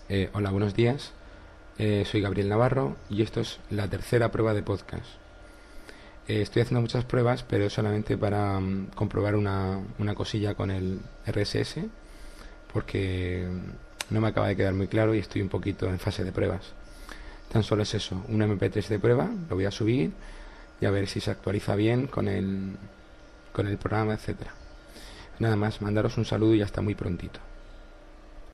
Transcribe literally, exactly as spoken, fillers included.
Eh, hola, buenos días. Eh, soy Gabriel Navarro y esto es la tercera prueba de podcast. Eh, estoy haciendo muchas pruebas, pero solamente para mm, comprobar una, una cosilla con el R S S, porque mm, no me acaba de quedar muy claro y estoy un poquito en fase de pruebas. Tan solo es eso, un M P tres de prueba, lo voy a subir y a ver si se actualiza bien con el, con el programa, etcétera. Nada más, mandaros un saludo y hasta muy prontito.